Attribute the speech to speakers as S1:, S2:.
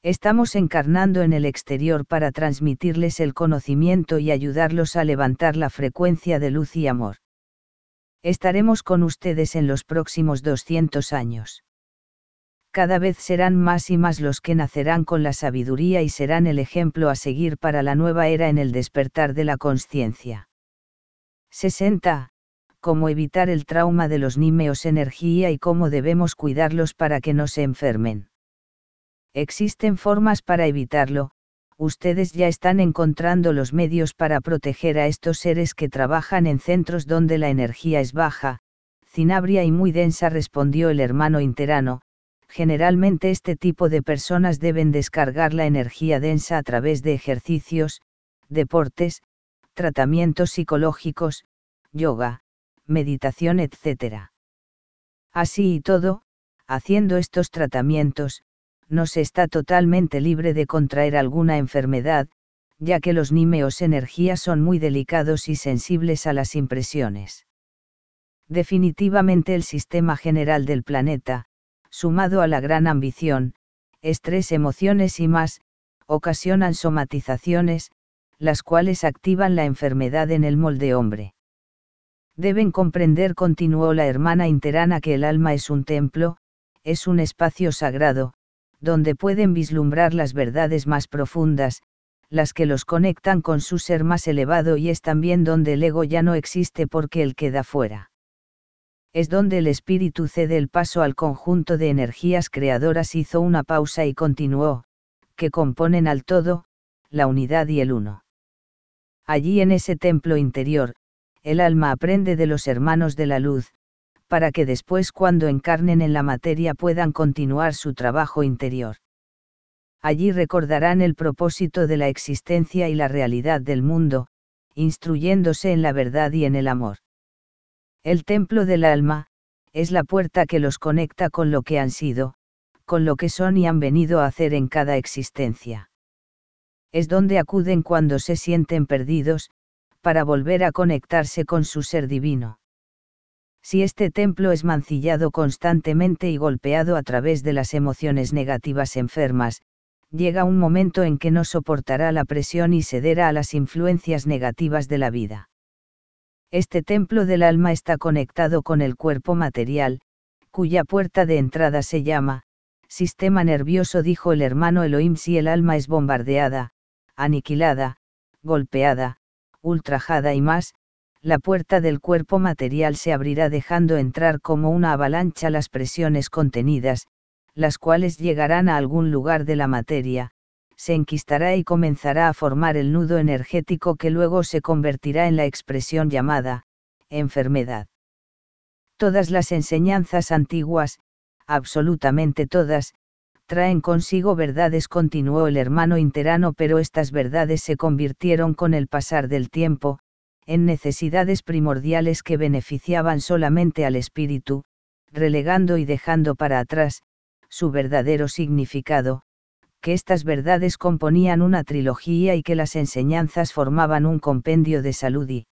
S1: Estamos encarnando en el exterior para transmitirles el conocimiento y ayudarlos a levantar la frecuencia de luz y amor. Estaremos con ustedes en los próximos 200 años. Cada vez serán más y más los que nacerán con la sabiduría y serán el ejemplo a seguir para la nueva era en el despertar de la consciencia. 60. Cómo evitar el trauma de los nímeos energía y cómo debemos cuidarlos para que no se enfermen. Existen formas para evitarlo, ustedes ya están encontrando los medios para proteger a estos seres que trabajan en centros donde la energía es baja, cinabria y muy densa, respondió el hermano interano. Generalmente este tipo de personas deben descargar la energía densa a través de ejercicios, deportes, tratamientos psicológicos, yoga, meditación, etc. Así y todo, haciendo estos tratamientos, no se está totalmente libre de contraer alguna enfermedad, ya que los nímeos energía son muy delicados y sensibles a las impresiones. Definitivamente el sistema general del planeta, sumado a la gran ambición, estrés, emociones y más, ocasionan somatizaciones, las cuales activan la enfermedad en el molde hombre. Deben comprender, continuó la hermana interana, que el alma es un templo, es un espacio sagrado, donde pueden vislumbrar las verdades más profundas, las que los conectan con su ser más elevado, y es también donde el ego ya no existe porque él queda fuera. Es donde el espíritu cede el paso al conjunto de energías creadoras. Hizo una pausa y continuó, que componen al todo, la unidad y el uno. Allí en ese templo interior, el alma aprende de los hermanos de la luz, para que después cuando encarnen en la materia puedan continuar su trabajo interior. Allí recordarán el propósito de la existencia y la realidad del mundo, instruyéndose en la verdad y en el amor. El templo del alma, es la puerta que los conecta con lo que han sido, con lo que son y han venido a hacer en cada existencia. Es donde acuden cuando se sienten perdidos, para volver a conectarse con su ser divino. Si este templo es mancillado constantemente y golpeado a través de las emociones negativas enfermas, llega un momento en que no soportará la presión y cederá a las influencias negativas de la vida. Este templo del alma está conectado con el cuerpo material, cuya puerta de entrada se llama sistema nervioso, dijo el hermano Elohim. Si el alma es bombardeada, aniquilada, golpeada, ultrajada y más, la puerta del cuerpo material se abrirá dejando entrar como una avalancha las presiones contenidas, las cuales llegarán a algún lugar de la materia, se enquistará y comenzará a formar el nudo energético que luego se convertirá en la expresión llamada enfermedad. Todas las enseñanzas antiguas, absolutamente todas, traen consigo verdades, continuó el hermano interano, pero estas verdades se convirtieron con el pasar del tiempo, en necesidades primordiales que beneficiaban solamente al espíritu, relegando y dejando para atrás, su verdadero significado, que estas verdades componían una trilogía y que las enseñanzas formaban un compendio de salud y